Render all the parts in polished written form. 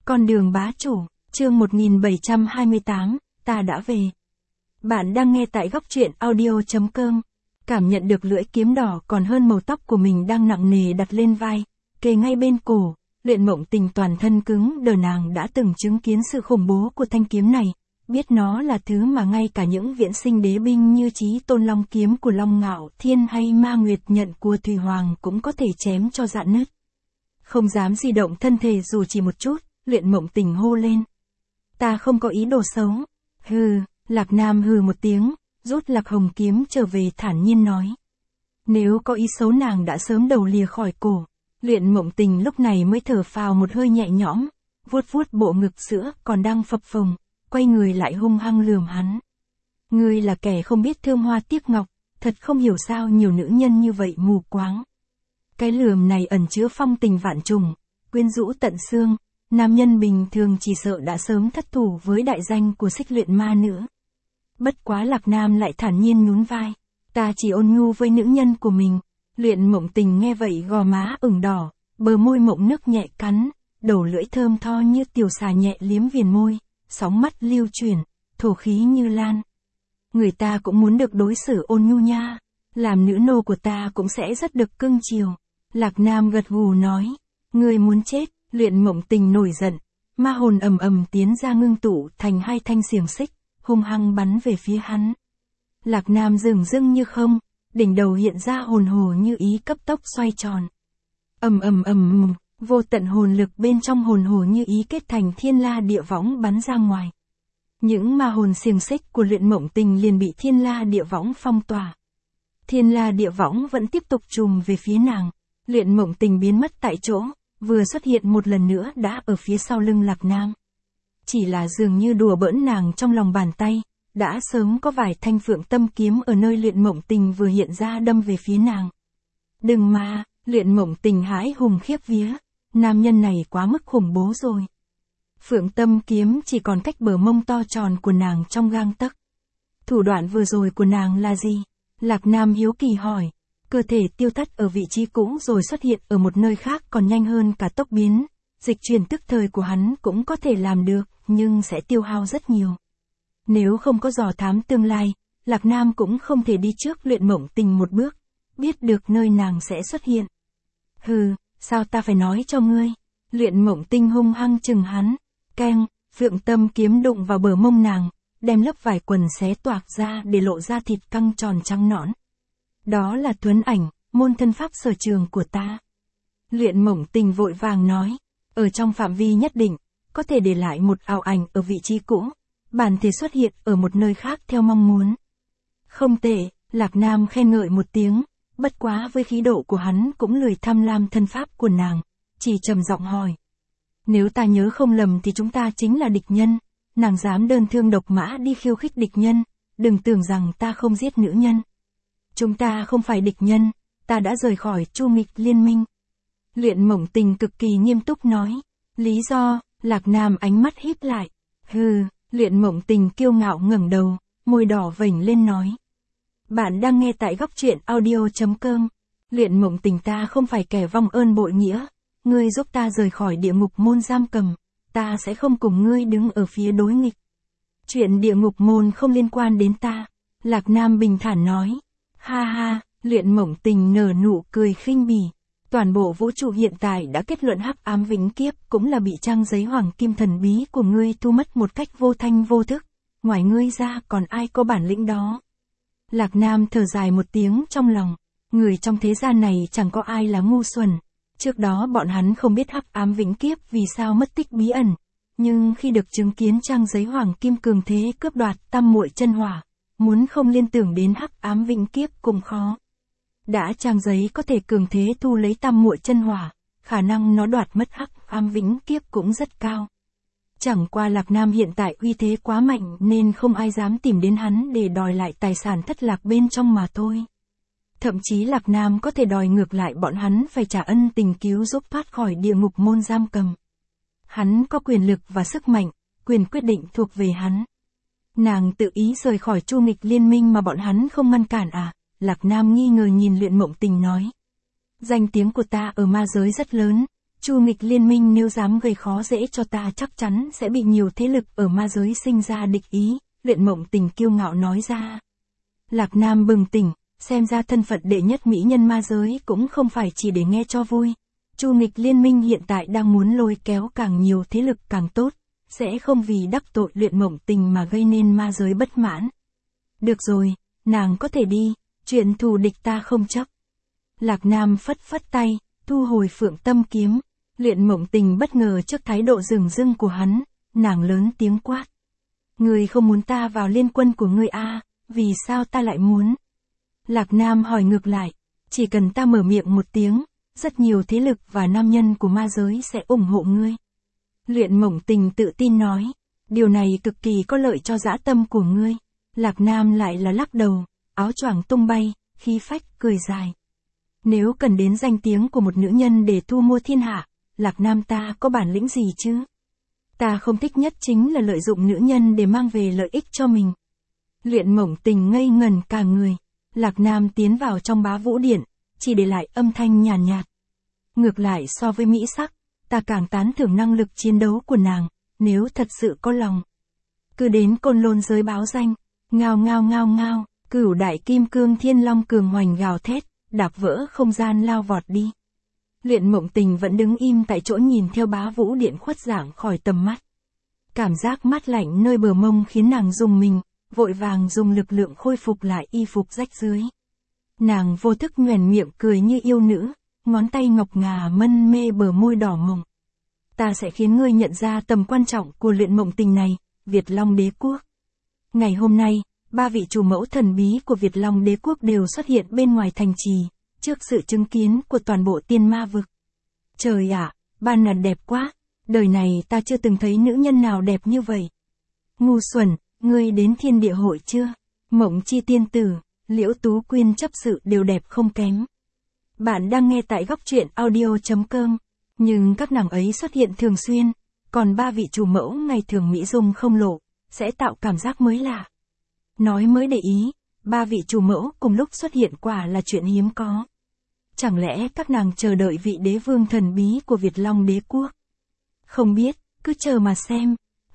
Con đường bá chủ, chương 1728, ta đã về. Bạn đang nghe tại góc truyện audio.com. Cảm nhận được lưỡi kiếm đỏ còn hơn màu tóc của mình đang nặng nề đặt lên vai, kề ngay bên cổ, Luyện Mộng Tình toàn thân cứng đờ. Nàng đã từng chứng kiến sự khủng bố của thanh kiếm này, biết nó là thứ mà ngay cả những viễn sinh đế binh như Chí Tôn Long kiếm của Long Ngạo Thiên hay Ma Nguyệt Nhận của Thủy Hoàng cũng có thể chém cho rạn nứt. Không dám di động thân thể dù chỉ một chút, Luyện Mộng Tình hô lên. Ta không có ý đồ xấu. Hừ, Lạc Nam hừ một tiếng, rút Lạc Hồng kiếm trở về thản nhiên nói. Nếu có ý xấu nàng đã sớm đầu lìa khỏi cổ. Luyện Mộng Tình lúc này mới thở phào một hơi nhẹ nhõm, vuốt vuốt bộ ngực sữa còn đang phập phồng, quay người lại hung hăng lườm hắn. Ngươi là kẻ không biết thương hoa tiếc ngọc, thật không hiểu sao nhiều nữ nhân như vậy mù quáng. Cái lườm này ẩn chứa phong tình vạn trùng, quyến rũ tận xương, nam nhân bình thường chỉ sợ đã sớm thất thủ với đại danh của Xích Luyện Ma nữa. Bất quá Lạc Nam lại thản nhiên nhún vai, ta chỉ ôn nhu với nữ nhân của mình. Luyện Mộng Tình nghe vậy gò má ửng đỏ, bờ môi mộng nước nhẹ cắn, đầu lưỡi thơm tho như tiểu xà nhẹ liếm viền môi, sóng mắt lưu chuyển, thổ khí như lan. Người ta cũng muốn được đối xử ôn nhu nha, làm nữ nô của ta cũng sẽ rất được cưng chiều. Lạc Nam gật gù nói, ngươi muốn chết. Luyện Mộng Tình nổi giận, ma hồn ầm ầm tiến ra ngưng tụ thành hai thanh xiềng xích, hung hăng bắn về phía hắn. Lạc Nam dửng dưng như không, đỉnh đầu hiện ra hồn hồ như ý cấp tốc xoay tròn. ầm, vô tận hồn lực bên trong hồn hồ như ý kết thành thiên la địa võng bắn ra ngoài. Những ma hồn xiềng xích của Luyện Mộng Tình liền bị thiên la địa võng phong tỏa. Thiên la địa võng vẫn tiếp tục trùm về phía nàng. Luyện Mộng Tình biến mất tại chỗ, vừa xuất hiện một lần nữa đã ở phía sau lưng Lạc Nam. Chỉ là dường như đùa bỡn nàng trong lòng bàn tay, đã sớm có vài thanh phượng tâm kiếm ở nơi Luyện Mộng Tình vừa hiện ra đâm về phía nàng. Đừng mà, Luyện Mộng Tình hãi hùng khiếp vía, nam nhân này quá mức khủng bố rồi. Phượng tâm kiếm chỉ còn cách bờ mông to tròn của nàng trong gang tấc. Thủ đoạn vừa rồi của nàng là gì? Lạc Nam hiếu kỳ hỏi. Cơ thể tiêu thất ở vị trí cũ rồi xuất hiện ở một nơi khác còn nhanh hơn cả tốc biến, dịch chuyển tức thời của hắn cũng có thể làm được, nhưng sẽ tiêu hao rất nhiều. Nếu không có dò thám tương lai, Lạc Nam cũng không thể đi trước Luyện Mộng Tình một bước, biết được nơi nàng sẽ xuất hiện. Hừ, sao ta phải nói cho ngươi? Luyện Mộng Tình hung hăng chừng hắn, keng, phượng tâm kiếm đụng vào bờ mông nàng, đem lớp vải quần xé toạc ra để lộ ra thịt căng tròn trắng nõn. Đó là Tuấn Ảnh, môn thân pháp sở trường của ta. Luyện Mộng Tình vội vàng nói, ở trong phạm vi nhất định, có thể để lại một ảo ảnh ở vị trí cũ, bản thể xuất hiện ở một nơi khác theo mong muốn. Không tệ, Lạc Nam khen ngợi một tiếng, bất quá với khí độ của hắn cũng lười tham lam thân pháp của nàng, chỉ trầm giọng hỏi. Nếu ta nhớ không lầm thì chúng ta chính là địch nhân, nàng dám đơn thương độc mã đi khiêu khích địch nhân, đừng tưởng rằng ta không giết nữ nhân. Chúng ta không phải địch nhân, ta đã rời khỏi Chu Nghịch liên minh. Luyện Mộng Tình cực kỳ nghiêm túc nói. Lý do? Lạc Nam ánh mắt híp lại. Hừ, Luyện Mộng Tình kiêu ngạo ngẩng đầu, môi đỏ vểnh lên nói. Bạn đang nghe tại góc truyện audio.com. Luyện Mộng Tình, ta không phải kẻ vong ơn bội nghĩa. Ngươi giúp ta rời khỏi địa ngục môn giam cầm, ta sẽ không cùng ngươi đứng ở phía đối nghịch. Chuyện địa ngục môn không liên quan đến ta. Lạc Nam bình thản nói. Ha ha, Luyện Mộng Tình nở nụ cười khinh bỉ. Toàn bộ vũ trụ hiện tại đã kết luận hắc ám vĩnh kiếp cũng là bị trang giấy hoàng kim thần bí của ngươi thu mất một cách vô thanh vô thức. Ngoài ngươi ra còn ai có bản lĩnh đó? Lạc Nam thở dài một tiếng trong lòng. Người trong thế gian này chẳng có ai là ngu xuẩn. Trước đó bọn hắn không biết hắc ám vĩnh kiếp vì sao mất tích bí ẩn. Nhưng khi được chứng kiến trang giấy hoàng kim cường thế cướp đoạt tam muội chân hỏa, muốn không liên tưởng đến hắc ám vĩnh kiếp cũng khó. Đã trang giấy có thể cường thế thu lấy tam muội chân hỏa, khả năng nó đoạt mất hắc ám vĩnh kiếp cũng rất cao. Chẳng qua Lạc Nam hiện tại uy thế quá mạnh nên không ai dám tìm đến hắn để đòi lại tài sản thất lạc bên trong mà thôi. Thậm chí Lạc Nam có thể đòi ngược lại bọn hắn phải trả ân tình cứu giúp thoát khỏi địa ngục môn giam cầm. Hắn có quyền lực và sức mạnh, quyền quyết định thuộc về hắn. Nàng tự ý rời khỏi Chu Nghịch liên minh mà bọn hắn không ngăn cản à? Lạc Nam nghi ngờ nhìn Luyện Mộng Tình nói. Danh tiếng của ta ở ma giới rất lớn, Chu nghịch liên minh nếu dám gây khó dễ cho ta chắc chắn sẽ bị nhiều thế lực ở ma giới sinh ra địch ý, Luyện Mộng Tình kiêu ngạo nói ra. Lạc Nam bừng tỉnh, xem ra thân phận đệ nhất mỹ nhân ma giới cũng không phải chỉ để nghe cho vui. Chu nghịch liên minh hiện tại đang muốn lôi kéo càng nhiều thế lực càng tốt, sẽ không vì đắc tội Luyện Mộng Tình mà gây nên ma giới bất mãn. Được rồi, nàng có thể đi, chuyện thù địch ta không chấp. Lạc Nam phất phất tay, thu hồi Phượng Tâm kiếm. Luyện Mộng Tình bất ngờ trước thái độ dửng dưng của hắn, nàng lớn tiếng quát. Ngươi không muốn ta vào liên quân của ngươi à, vì sao ta lại muốn? Lạc Nam hỏi ngược lại, chỉ cần ta mở miệng một tiếng, rất nhiều thế lực và nam nhân của ma giới sẽ ủng hộ ngươi. Luyện Mộng Tình tự tin nói, điều này cực kỳ có lợi cho dã tâm của ngươi. Lạc Nam lại là lắc đầu, áo choàng tung bay, khí phách cười dài. Nếu cần đến danh tiếng của một nữ nhân để thu mua thiên hạ, Lạc Nam ta có bản lĩnh gì chứ? Ta không thích nhất chính là lợi dụng nữ nhân để mang về lợi ích cho mình. Luyện Mộng Tình ngây ngần cả người. Lạc Nam tiến vào trong Bá Vũ Điện, chỉ để lại âm thanh nhàn nhạt. Ngược lại so với mỹ sắc, ta càng tán thưởng năng lực chiến đấu của nàng, nếu thật sự có lòng. Cứ đến Côn Lôn giới báo danh, ngao ngao ngao ngao, Cửu đại kim cương thiên long cường hoành gào thét, đạp vỡ không gian lao vọt đi. Luyện Mộng Tình vẫn đứng im tại chỗ nhìn theo Bá Vũ Điện khuất dạng khỏi tầm mắt. Cảm giác mát lạnh nơi bờ mông khiến nàng rùng mình, vội vàng dùng lực lượng khôi phục lại y phục rách rưới. Nàng vô thức nhoẻn miệng cười như yêu nữ, ngón tay ngọc ngà mân mê bờ môi đỏ mồng. Ta sẽ khiến ngươi nhận ra tầm quan trọng của Luyện Mộng Tình này, Việt Long Đế Quốc. Ngày hôm nay, 3 vị chủ mẫu thần bí của Việt Long Đế Quốc đều xuất hiện bên ngoài thành trì, trước sự chứng kiến của toàn bộ tiên ma vực. Trời ạ, ban nạt đẹp quá, đời này ta chưa từng thấy nữ nhân nào đẹp như vậy. Ngu xuẩn, ngươi đến Thiên Địa Hội chưa? Mộng Chi tiên tử, Liễu Tú Quyên chấp sự đều đẹp không kém. Bạn đang nghe tại góc truyện audio.com, nhưng các nàng ấy xuất hiện thường xuyên, còn 3 vị chủ mẫu ngày thường mỹ dung không lộ, sẽ tạo cảm giác mới lạ. Nói mới để ý, 3 vị chủ mẫu cùng lúc xuất hiện quả là chuyện hiếm có. Chẳng lẽ các nàng chờ đợi vị đế vương thần bí của Việt Long Đế Quốc? Không biết, cứ chờ mà xem.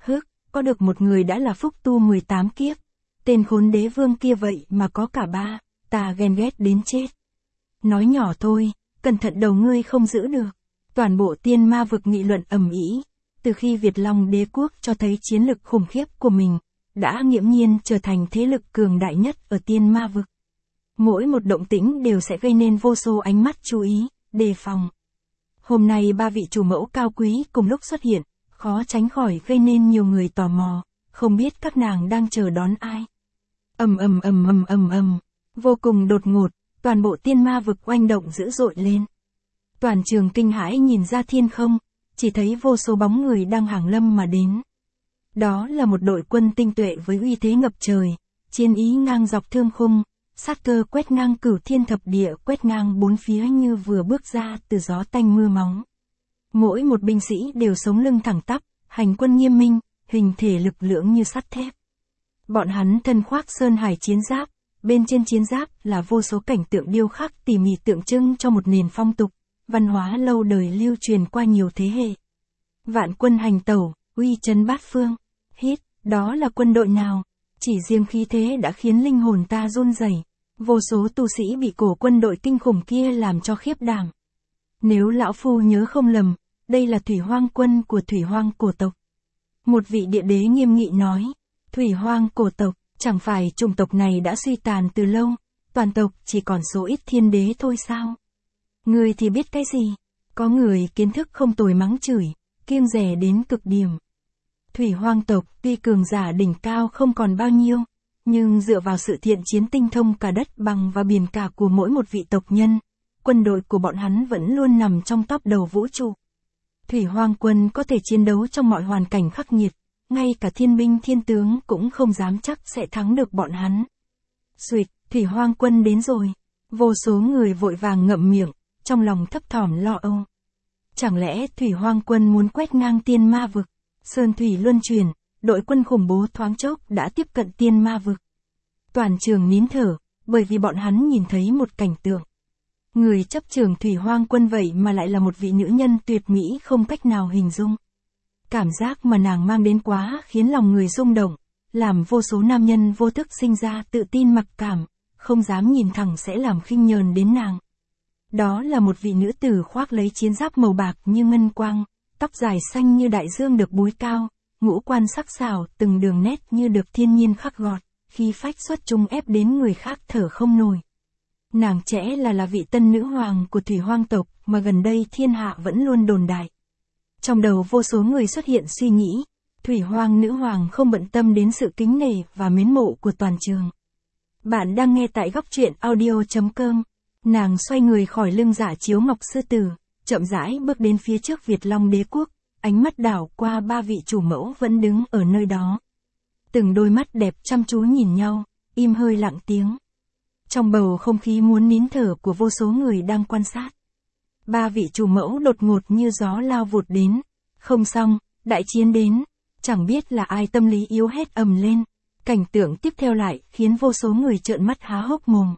Có được một người đã là phúc tu 18 kiếp. Tên khốn đế vương kia vậy mà có cả 3, ta ghen ghét đến chết. Nói nhỏ thôi, cẩn thận đầu ngươi không giữ được. Toàn bộ tiên ma vực nghị luận ầm ĩ. Từ khi Việt Long Đế Quốc cho thấy chiến lực khủng khiếp của mình, đã nghiễm nhiên trở thành thế lực cường đại nhất ở tiên ma vực. Mỗi một động tĩnh đều sẽ gây nên vô số ánh mắt chú ý, đề phòng. Hôm nay 3 vị chủ mẫu cao quý cùng lúc xuất hiện, khó tránh khỏi gây nên nhiều người tò mò, không biết các nàng đang chờ đón ai. Vô cùng đột ngột, toàn bộ tiên ma vực oanh động dữ dội lên. Toàn trường kinh hãi nhìn ra thiên không, chỉ thấy vô số bóng người đang hàng lâm mà đến. Đó là một đội quân tinh tuệ với uy thế ngập trời, chiến ý ngang dọc thương khung, sát cơ quét ngang cửu thiên thập địa, quét ngang bốn phía như vừa bước ra từ gió tanh mưa máu. Mỗi một binh sĩ đều sống lưng thẳng tắp, hành quân nghiêm minh, hình thể lực lưỡng như sắt thép. Bọn hắn thân khoác sơn hải chiến giáp, bên trên chiến giáp là vô số cảnh tượng điêu khắc tỉ mỉ tượng trưng cho một nền phong tục, văn hóa lâu đời lưu truyền qua nhiều thế hệ. Vạn quân hành tẩu, uy chấn bát phương. Đó là quân đội nào? Chỉ riêng khí thế đã khiến linh hồn ta run rẩy. Vô số tu sĩ bị cổ quân đội kinh khủng kia làm cho khiếp đảm. Nếu lão phu nhớ không lầm, đây là Thủy Hoang quân của Thủy Hoang cổ tộc. Một vị địa đế nghiêm nghị nói, Thủy Hoang cổ tộc, chẳng phải chủng tộc này đã suy tàn từ lâu, toàn tộc chỉ còn số ít thiên đế thôi sao? Người thì biết cái gì? Có người kiến thức không tồi mắng chửi, kiêng dè đến cực điểm. Thủy Hoang tộc tuy cường giả đỉnh cao không còn bao nhiêu, nhưng dựa vào sự thiện chiến tinh thông cả đất bằng và biển cả của mỗi một vị tộc nhân, quân đội của bọn hắn vẫn luôn nằm trong top đầu vũ trụ. Thủy Hoang quân có thể chiến đấu trong mọi hoàn cảnh khắc nghiệt, ngay cả thiên binh thiên tướng cũng không dám chắc sẽ thắng được bọn hắn. Xuỵt, Thủy Hoang quân đến rồi. Vô số người vội vàng ngậm miệng, trong lòng thấp thỏm lo âu. Chẳng lẽ Thủy Hoang quân muốn quét ngang tiên ma vực? Sơn thủy luân chuyển, đội quân khủng bố thoáng chốc đã tiếp cận tiên ma vực. Toàn trường nín thở, bởi vì bọn hắn nhìn thấy một cảnh tượng. Người chấp trưởng Thủy Hoang Quân vậy mà lại là một vị nữ nhân tuyệt mỹ không cách nào hình dung. Cảm giác mà nàng mang đến quá khiến lòng người rung động, làm vô số nam nhân vô thức sinh ra tự tin mặc cảm, không dám nhìn thẳng sẽ làm khinh nhờn đến nàng. Đó là một vị nữ tử khoác lấy chiến giáp màu bạc như ngân quang, tóc dài xanh như đại dương được búi cao, ngũ quan sắc sảo, từng đường nét như được thiên nhiên khắc gọt, khí phách xuất chúng ép đến người khác thở không nổi. Nàng trẻ là vị tân nữ hoàng của Thủy Hoang tộc mà gần đây thiên hạ vẫn luôn đồn đại. Trong đầu vô số người xuất hiện suy nghĩ, Thủy Hoang nữ hoàng không bận tâm đến sự kính nể và mến mộ của toàn trường. Bạn đang nghe tại góc truyện audio.com. Nàng xoay người khỏi lưng Dạ Chiếu Ngọc Sư Tử, chậm rãi bước đến phía trước Việt Long Đế quốc, ánh mắt đảo qua ba vị chủ mẫu vẫn đứng ở nơi đó. Từng đôi mắt đẹp chăm chú nhìn nhau, im hơi lặng tiếng. Trong bầu không khí muốn nín thở của vô số người đang quan sát. Ba vị chủ mẫu đột ngột như gió lao vụt đến. Không xong, đại chiến đến. Chẳng biết là ai tâm lý yếu hết ầm lên. Cảnh tượng tiếp theo lại khiến vô số người trợn mắt há hốc mồm.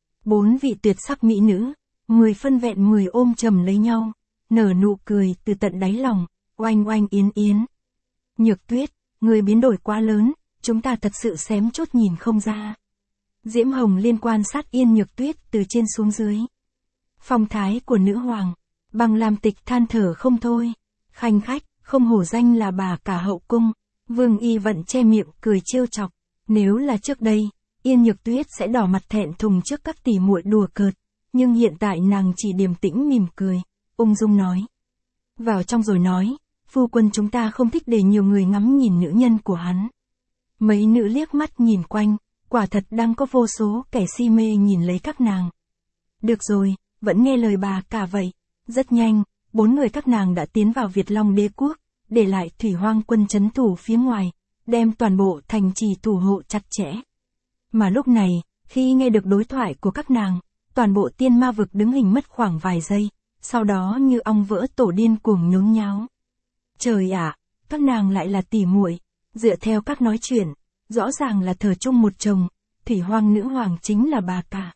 4 vị tuyệt sắc mỹ nữ, 10 phân vẹn 10 ôm chầm lấy nhau, nở nụ cười từ tận đáy lòng, oanh oanh yến yến. Nhược Tuyết, người biến đổi quá lớn, chúng ta thật sự xém chút nhìn không ra. Diễm Hồng liên quan sát Yên Nhược Tuyết từ trên xuống dưới. Phong thái của nữ hoàng, Băng Lam Tịch than thở không thôi, khanh khách, không hổ danh là bà cả hậu cung. Vương Y Vận che miệng cười trêu chọc, nếu là trước đây, Yên Nhược Tuyết sẽ đỏ mặt thẹn thùng trước các tỷ muội đùa cợt, nhưng hiện tại nàng chỉ điềm tĩnh mỉm cười, ung dung nói. Vào trong rồi nói, phu quân chúng ta không thích để nhiều người ngắm nhìn nữ nhân của hắn. Mấy nữ liếc mắt nhìn quanh, quả thật đang có vô số kẻ si mê nhìn lấy các nàng. Được rồi, vẫn nghe lời bà cả vậy. Rất nhanh, 4 người các nàng đã tiến vào Việt Long Đế quốc, để lại Thủy Hoang quân trấn thủ phía ngoài, đem toàn bộ thành trì thủ hộ chặt chẽ. Mà lúc này, khi nghe được đối thoại của các nàng, toàn bộ tiên ma vực đứng hình mất khoảng vài giây, sau đó như ong vỡ tổ điên cuồng nhốn nháo. Trời ạ, các nàng lại là tỷ muội, dựa theo các nói chuyện, rõ ràng là thờ chung một chồng, Thủy Hoang nữ hoàng chính là bà cả.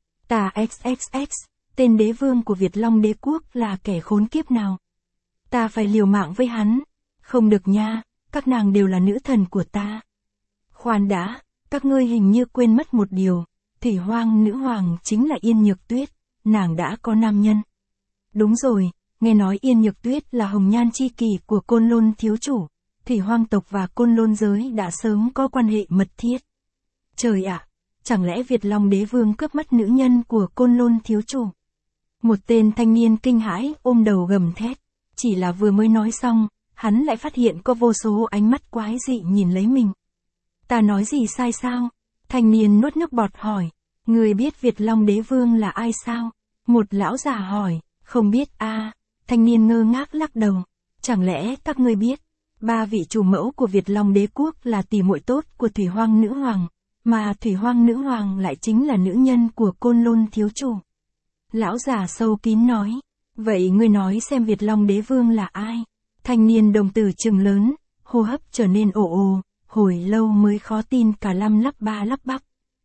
Ta XXX, tên đế vương của Việt Long Đế quốc là kẻ khốn kiếp nào? Ta phải liều mạng với hắn. Không được nha, các nàng đều là nữ thần của ta. Khoan đã, các ngươi hình như quên mất một điều, Thủy Hoang nữ hoàng chính là Yên Nhược Tuyết, nàng đã có nam nhân. Đúng rồi, nghe nói Yên Nhược Tuyết là hồng nhan chi kỷ của Côn Lôn thiếu chủ, Thủy Hoang tộc và Côn Lôn giới đã sớm có quan hệ mật thiết. Trời ạ, chẳng lẽ Việt Long đế vương cướp mất nữ nhân của Côn Lôn thiếu chủ? Một tên thanh niên kinh hãi ôm đầu gầm thét, chỉ là vừa mới nói xong, hắn lại phát hiện có vô số ánh mắt quái dị nhìn lấy mình. Ta nói gì sai sao? Thanh niên nuốt nước bọt hỏi, người biết Việt Long đế vương là ai sao? Một lão già hỏi, không biết a. Thanh niên ngơ ngác lắc đầu, chẳng lẽ các ngươi biết, 3 vị chủ mẫu của Việt Long đế quốc là tỷ muội tốt của Thủy Hoang nữ hoàng, mà Thủy Hoang nữ hoàng lại chính là nữ nhân của Côn Lôn thiếu chủ. Lão già sâu kín nói, vậy ngươi nói xem Việt Long đế vương là ai? Thanh niên đồng tử trừng lớn, hô hấp trở nên ồ ồ, hồi lâu mới khó tin cả lắp ba lắp bắp.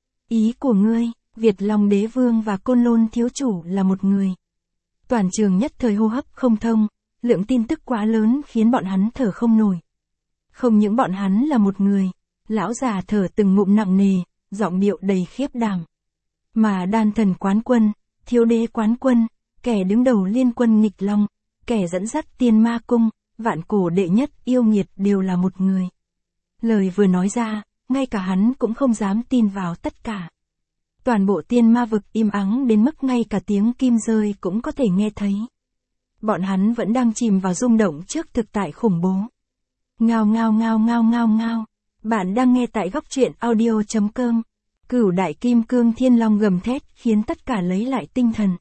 Ý của ngươi, Việt Long đế vương và Côn Lôn thiếu chủ là một người. Toàn trường nhất thời hô hấp không thông, lượng tin tức quá lớn khiến bọn hắn thở không nổi. Không những bọn hắn là một người, lão già thở từng ngụm nặng nề, giọng điệu đầy khiếp đảm. Mà đan thần quán quân, thiếu đế quán quân, kẻ đứng đầu liên quân nghịch long, kẻ dẫn dắt tiên ma cung, vạn cổ đệ nhất yêu nghiệt đều là một người. Lời vừa nói ra, ngay cả hắn cũng không dám tin vào tất cả. Toàn bộ tiên ma vực im ắng đến mức ngay cả tiếng kim rơi cũng có thể nghe thấy. Bọn hắn vẫn đang chìm vào rung động trước thực tại khủng bố. Ngao ngao ngao ngao ngao ngao. Bạn đang nghe tại góc truyện audio.com. Cửu đại kim cương thiên long gầm thét khiến tất cả lấy lại tinh thần.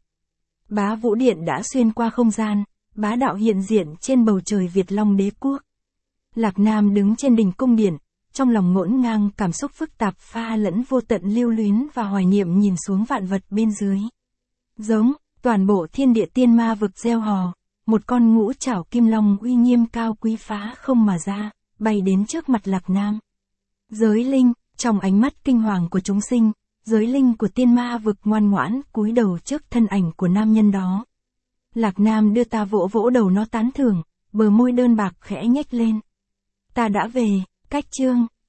Bá Vũ Điện đã xuyên qua không gian, bá đạo hiện diện trên bầu trời Việt Long đế quốc. Lạc Nam đứng trên đỉnh cung điện, trong lòng ngổn ngang cảm xúc phức tạp pha lẫn vô tận lưu luyến và hoài niệm nhìn xuống vạn vật bên dưới. Giống, toàn bộ thiên địa tiên ma vực reo hò, một con ngũ trảo kim long uy nghiêm cao quý phá không mà ra, bay đến trước mặt Lạc Nam. Giới linh, trong ánh mắt kinh hoàng của chúng sinh, Giới linh của tiên ma vực ngoan ngoãn cúi đầu trước thân ảnh của nam nhân đó. Lạc Nam đưa ta vỗ vỗ đầu nó tán thưởng, bờ môi đơn bạc khẽ nhếch lên. Ta đã về, cách chương.